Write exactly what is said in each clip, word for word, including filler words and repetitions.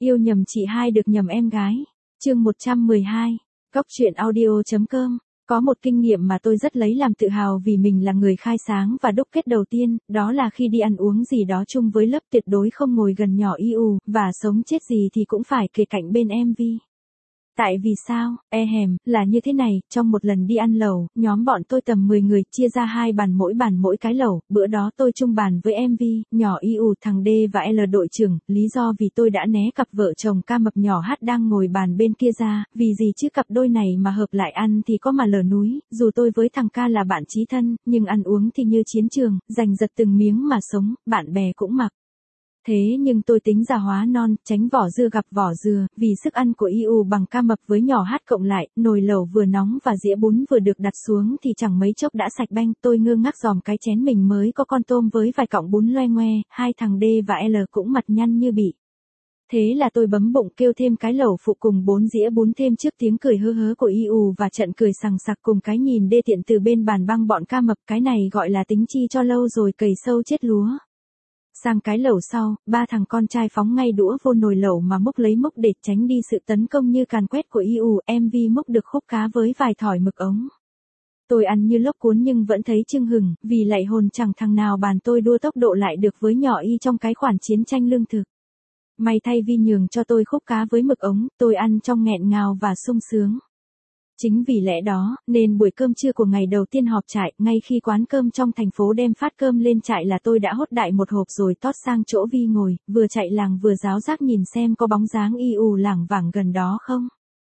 Yêu nhầm chị hai được nhầm em gái. Chương một trăm mười hai. Cóc truyện audio.com. Có một kinh nghiệm mà tôi rất lấy làm tự hào vì mình là người khai sáng và đúc kết đầu tiên, đó là khi đi ăn uống gì đó chung với lớp tuyệt đối không ngồi gần nhỏ i u, và sống chết gì thì cũng phải kề cạnh bên em vê. Tại vì sao, e hèm, là như thế này, trong một lần đi ăn lẩu, nhóm bọn tôi tầm mười người, chia ra hai bàn mỗi bàn mỗi cái lẩu, bữa đó tôi chung bàn với em vê, nhỏ i u, thằng D và L đội trưởng, lý do vì tôi đã né cặp vợ chồng ca mập nhỏ H đang ngồi bàn bên kia ra, vì gì chứ cặp đôi này mà hợp lại ăn thì có mà lở núi, dù tôi với thằng ca là bạn chí thân, nhưng ăn uống thì như chiến trường, giành giật từng miếng mà sống, bạn bè cũng mặc. Thế nhưng tôi tính già hóa non, tránh vỏ dưa gặp vỏ dừa, vì sức ăn của i u bằng ca mập với nhỏ H cộng lại, nồi lẩu vừa nóng và dĩa bún vừa được đặt xuống thì chẳng mấy chốc đã sạch banh, tôi ngơ ngác dòm cái chén mình mới có con tôm với vài cọng bún loe ngoe, hai thằng D và L cũng mặt nhăn như bị. Thế là tôi bấm bụng kêu thêm cái lẩu phụ cùng bốn dĩa bún thêm trước tiếng cười hớ hớ của i u và trận cười sằng sặc cùng cái nhìn đê tiện từ bên bàn băng bọn ca mập, cái này gọi là tính chi cho lâu rồi cầy sâu chết lúa. Sang cái lẩu sau, ba thằng con trai phóng ngay đũa vô nồi lẩu mà múc lấy múc để tránh đi sự tấn công như càn quét của i u, em vê múc được khúc cá với vài thỏi mực ống. Tôi ăn như lốc cuốn nhưng vẫn thấy chưng hừng, vì lạy hồn chẳng thằng nào bàn tôi đua tốc độ lại được với nhỏ y trong cái khoản chiến tranh lương thực. May thay Vi nhường cho tôi khúc cá với mực ống, tôi ăn trong nghẹn ngào và sung sướng. Chính vì lẽ đó, nên buổi cơm trưa của ngày đầu tiên họp trại, ngay khi quán cơm trong thành phố đem phát cơm lên trại là tôi đã hốt đại một hộp rồi tót sang chỗ Vi ngồi, vừa chạy làng vừa ráo rác nhìn xem có bóng dáng i u lảng vảng gần đó không.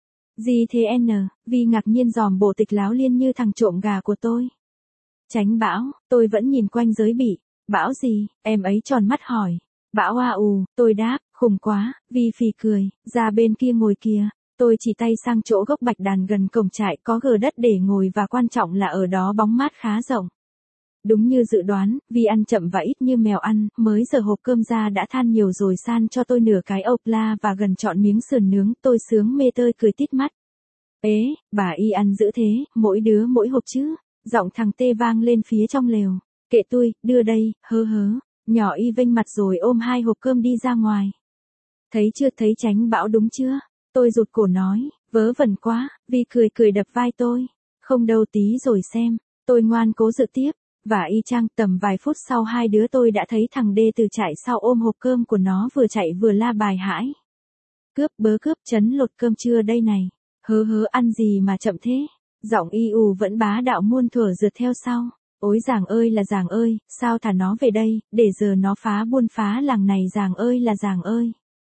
Gì thế N, Vi ngạc nhiên dòm bộ tịch láo liên như thằng trộm gà của tôi. Tránh bão, tôi vẫn nhìn quanh giới bị. Bão gì, em ấy tròn mắt hỏi. Bão a ù, tôi đáp, khùng quá, Vi phì cười, ra bên kia ngồi kìa. Tôi chỉ tay sang chỗ gốc bạch đàn gần cổng trại có gờ đất để ngồi và quan trọng là ở đó bóng mát khá rộng. Đúng như dự đoán, vì ăn chậm và ít như mèo ăn, mới giờ hộp cơm ra đã than nhiều rồi san cho tôi nửa cái ốc la và gần trọn miếng sườn nướng, tôi sướng mê tơi cười tít mắt. Ế, bà y ăn dữ thế, mỗi đứa mỗi hộp chứ, giọng thằng Tê vang lên phía trong lều. Kệ tôi, đưa đây, hớ hớ, nhỏ y vênh mặt rồi ôm hai hộp cơm đi ra ngoài. Thấy chưa, thấy tránh bão đúng chưa? Tôi rụt cổ nói, vớ vẩn quá, Vi cười cười đập vai tôi. Không đâu tí rồi xem, tôi ngoan cố dự tiếp, và y chang tầm vài phút sau hai đứa tôi đã thấy thằng D từ trại sau ôm hộp cơm của nó vừa chạy vừa la bài hãi. Cướp bớ cướp chấn lột cơm trưa đây này, hớ hớ ăn gì mà chậm thế, giọng i u vẫn bá đạo muôn thuở rượt theo sau. Ôi giàng ơi là giàng ơi, sao thả nó về đây, để giờ nó phá buôn phá làng này giàng ơi là giàng ơi.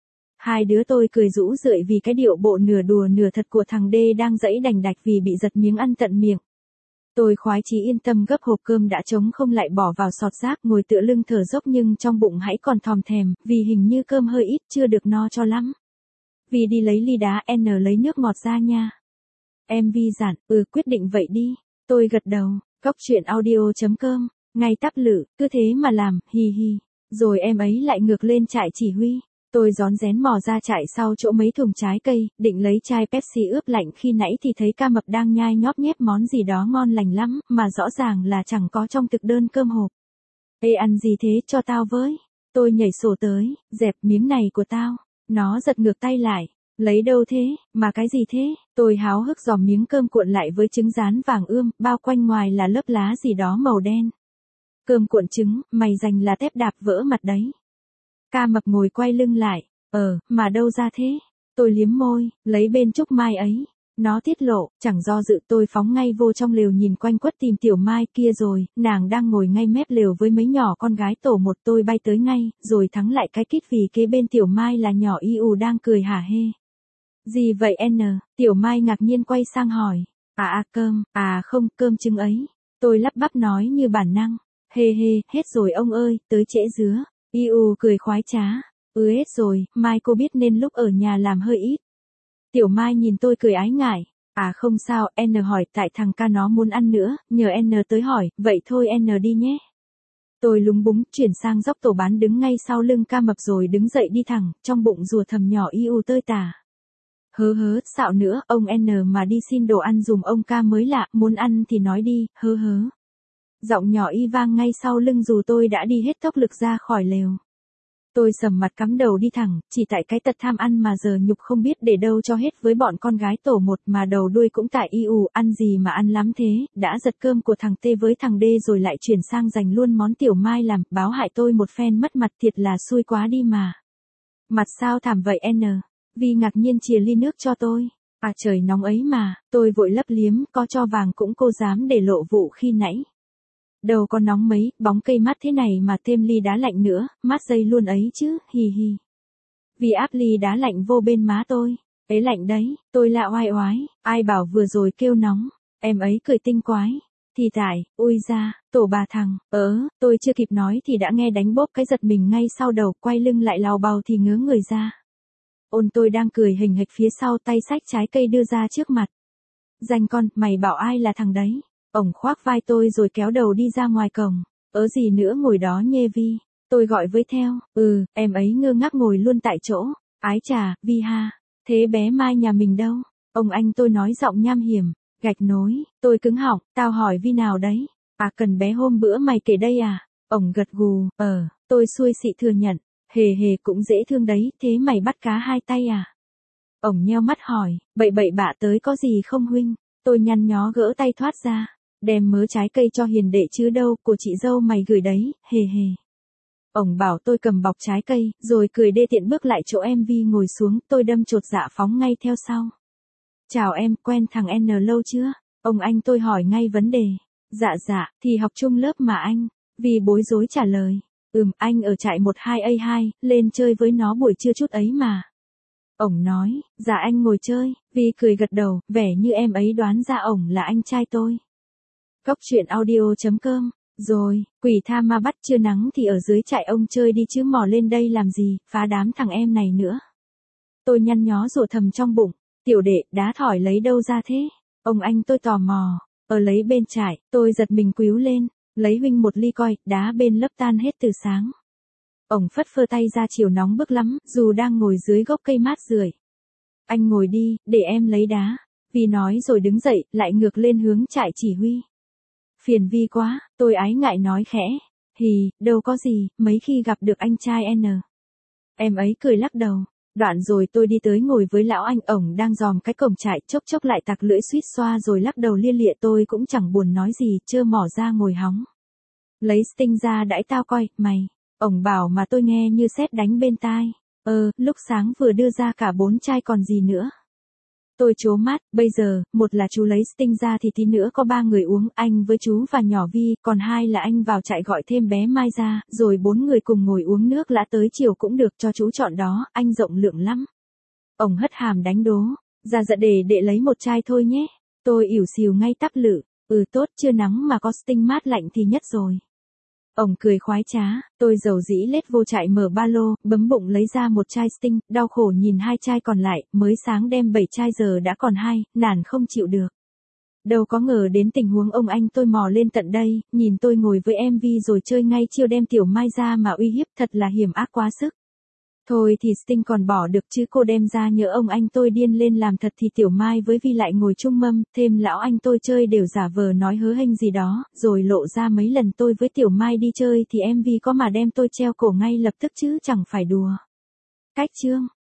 Hai đứa tôi cười rũ rượi vì cái điệu bộ nửa đùa nửa thật của thằng D đang dẫy đành đạch vì bị giật miếng ăn tận miệng. Tôi khoái chí yên tâm gấp hộp cơm đã trống không lại bỏ vào sọt rác ngồi tựa lưng thở dốc nhưng trong bụng hãy còn thòm thèm, vì hình như cơm hơi ít chưa được no cho lắm. Vì đi lấy ly đá N lấy nước ngọt ra nha. Em Vi dặn, ừ quyết định vậy đi. Tôi gật đầu, cóc truyện audio.com, ngay tắp lự, cứ thế mà làm, hi hi. Rồi em ấy lại ngược lên trại chỉ huy. Tôi rón rén mò ra trại sau chỗ mấy thùng trái cây, định lấy chai Pepsi ướp lạnh khi nãy thì thấy ca mập đang nhai nhóp nhép món gì đó ngon lành lắm, mà rõ ràng là chẳng có trong thực đơn cơm hộp. Ê ăn gì thế cho tao với. Tôi nhảy sổ tới, dẹp miếng này của tao. Nó giật ngược tay lại. Lấy đâu thế, mà cái gì thế? Tôi háo hức dòm miếng cơm cuộn lại với trứng rán vàng ươm, bao quanh ngoài là lớp lá gì đó màu đen. Cơm cuộn trứng, mày dành là tép đạp vỡ mặt đấy. Ca mập ngồi quay lưng lại, ờ, mà đâu ra thế? Tôi liếm môi, lấy bên Trúc Mai ấy. Nó tiết lộ, chẳng do dự tôi phóng ngay vô trong lều nhìn quanh quất tìm Tiểu Mai kia rồi, nàng đang ngồi ngay mép lều với mấy nhỏ con gái tổ một tôi bay tới ngay, rồi thắng lại cái kít vì kế bên Tiểu Mai là nhỏ i u đang cười hả hê. Gì vậy N? Tiểu Mai ngạc nhiên quay sang hỏi. À à cơm, à không, cơm trứng ấy. Tôi lắp bắp nói như bản năng. Hê hê, hết rồi ông ơi, tới trễ dứa. i u cười khoái trá. Ừ hết rồi, Mai cô biết nên lúc ở nhà làm hơi ít. Tiểu Mai nhìn tôi cười ái ngại. À không sao, N hỏi tại thằng ca nó muốn ăn nữa, nhờ N tới hỏi, vậy thôi N đi nhé. Tôi lúng búng, chuyển sang dốc tổ bán đứng ngay sau lưng ca mập rồi đứng dậy đi thẳng, trong bụng rùa thầm nhỏ i u tơi tả. Hớ hớ, xạo nữa, ông N mà đi xin đồ ăn dùm ông ca mới lạ, muốn ăn thì nói đi, hớ hớ. Giọng nhỏ y vang ngay sau lưng dù tôi đã đi hết tốc lực ra khỏi lều. Tôi sầm mặt cắm đầu đi thẳng, chỉ tại cái tật tham ăn mà giờ nhục không biết để đâu cho hết với bọn con gái tổ một mà đầu đuôi cũng tại y ù, ăn gì mà ăn lắm thế, đã giật cơm của thằng T với thằng D rồi lại chuyển sang giành luôn món tiểu mai làm, báo hại tôi một phen mất mặt thiệt là xui quá đi mà. Mặt sao thảm vậy N? Vi ngạc nhiên chìa ly nước cho tôi. À trời nóng ấy mà, tôi vội lấp liếm, có cho vàng cũng cô dám để lộ vụ khi nãy. Đâu có nóng mấy, bóng cây mát thế này mà thêm ly đá lạnh nữa, mát dây luôn ấy chứ, hì hì. Vì áp ly đá lạnh vô bên má tôi, ấy lạnh đấy, tôi lạ oai oái, ai bảo vừa rồi kêu nóng, em ấy cười tinh quái. Thì tại, ui ra, tổ bà thằng, ớ, tôi chưa kịp nói thì đã nghe đánh bốp cái giật mình ngay sau đầu, quay lưng lại lào bào thì ngớ người ra. Ôn tôi đang cười hình hịch phía sau tay xách trái cây đưa ra trước mặt. Danh con, mày bảo ai là thằng đấy? Ổng khoác vai tôi rồi kéo đầu đi ra ngoài cổng. Ớ gì nữa ngồi đó nhê Vi. Tôi gọi với theo. Ừ, em ấy ngơ ngác ngồi luôn tại chỗ. Ái chà, Vi ha. Thế bé Mai nhà mình đâu? Ông anh tôi nói giọng nham hiểm. Gạch nối. Tôi cứng họng. Tao hỏi Vi nào đấy? À cần bé hôm bữa mày kể đây à? Ổng gật gù. Ờ, tôi xuôi xị thừa nhận. Hề hề cũng dễ thương đấy. Thế mày bắt cá hai tay à? Ổng nheo mắt hỏi. Bậy bậy bạ tới có gì không huynh? Tôi nhăn nhó gỡ tay thoát ra. Đem mớ trái cây cho hiền đệ chứ đâu, của chị dâu mày gửi đấy, hề hề. Ổng bảo tôi cầm bọc trái cây, rồi cười đê tiện bước lại chỗ em Vi ngồi xuống, tôi đâm chột dạ phóng ngay theo sau. Chào em, quen thằng N lâu chưa? Ông anh tôi hỏi ngay vấn đề. Dạ dạ, thì học chung lớp mà anh. Vi bối rối trả lời. Ừm, anh ở trại một hai A hai, lên chơi với nó buổi trưa chút ấy mà. Ổng nói, dạ anh ngồi chơi, Vi cười gật đầu, vẻ như em ấy đoán ra ổng là anh trai tôi. Cóc truyện audio chấm com. Rồi, quỷ tha ma bắt trưa nắng thì ở dưới trại ông chơi đi chứ mò lên đây làm gì, phá đám thằng em này nữa. Tôi nhăn nhó rủa thầm trong bụng, tiểu đệ, đá thỏi lấy đâu ra thế? Ông anh tôi tò mò, ở lấy bên trại, tôi giật mình quíu lên, lấy huynh một ly coi, đá bên lớp tan hết từ sáng. Ổng phất phơ tay ra chiều nóng bức lắm, dù đang ngồi dưới gốc cây mát rượi. Anh ngồi đi, để em lấy đá. Vi nói rồi đứng dậy, lại ngược lên hướng trại chỉ huy. Phiền Vi quá, tôi ái ngại nói khẽ. Hì, đâu có gì, mấy khi gặp được anh trai N. Em ấy cười lắc đầu. Đoạn rồi tôi đi tới ngồi với lão anh, ổng đang dòm cái cổng trại, chốc chốc lại tặc lưỡi suýt xoa rồi lắc đầu lia lịa, tôi cũng chẳng buồn nói gì, trơ mỏ ra ngồi hóng. Lấy sting ra đãi tao coi, mày. Ổng bảo mà tôi nghe như sét đánh bên tai. Ờ, lúc sáng vừa đưa ra cả bốn chai còn gì nữa. Tôi trố mắt, bây giờ, một là chú lấy sting ra thì tí nữa có ba người uống, anh với chú và nhỏ Vi, còn hai là anh vào trại gọi thêm bé Mai ra, rồi bốn người cùng ngồi uống nước lã tới chiều cũng được, cho chú chọn đó, anh rộng lượng lắm. Ổng hất hàm đánh đố, ra dạ để để lấy một chai thôi nhé. Tôi ỉu xìu ngay tắp lự, ừ tốt, chưa nắng mà có sting mát lạnh thì nhất rồi. Ổng cười khoái trá, tôi dầu dĩ lết vô trại mở ba lô, bấm bụng lấy ra một chai sting, đau khổ nhìn hai chai còn lại, mới sáng đem bảy chai giờ đã còn hai, nản không chịu được. Đâu có ngờ đến tình huống ông anh tôi mò lên tận đây, nhìn tôi ngồi với em Vi rồi chơi ngay chiêu đem tiểu Mai ra mà uy hiếp, thật là hiểm ác quá sức. Thôi thì sting còn bỏ được chứ cô đem ra nhỡ ông anh tôi điên lên làm thật thì tiểu Mai với Vi lại ngồi chung mâm, thêm lão anh tôi chơi đều giả vờ nói hớ hênh gì đó, rồi lộ ra mấy lần tôi với tiểu Mai đi chơi thì em Vi có mà đem tôi treo cổ ngay lập tức chứ chẳng phải đùa. Cách chương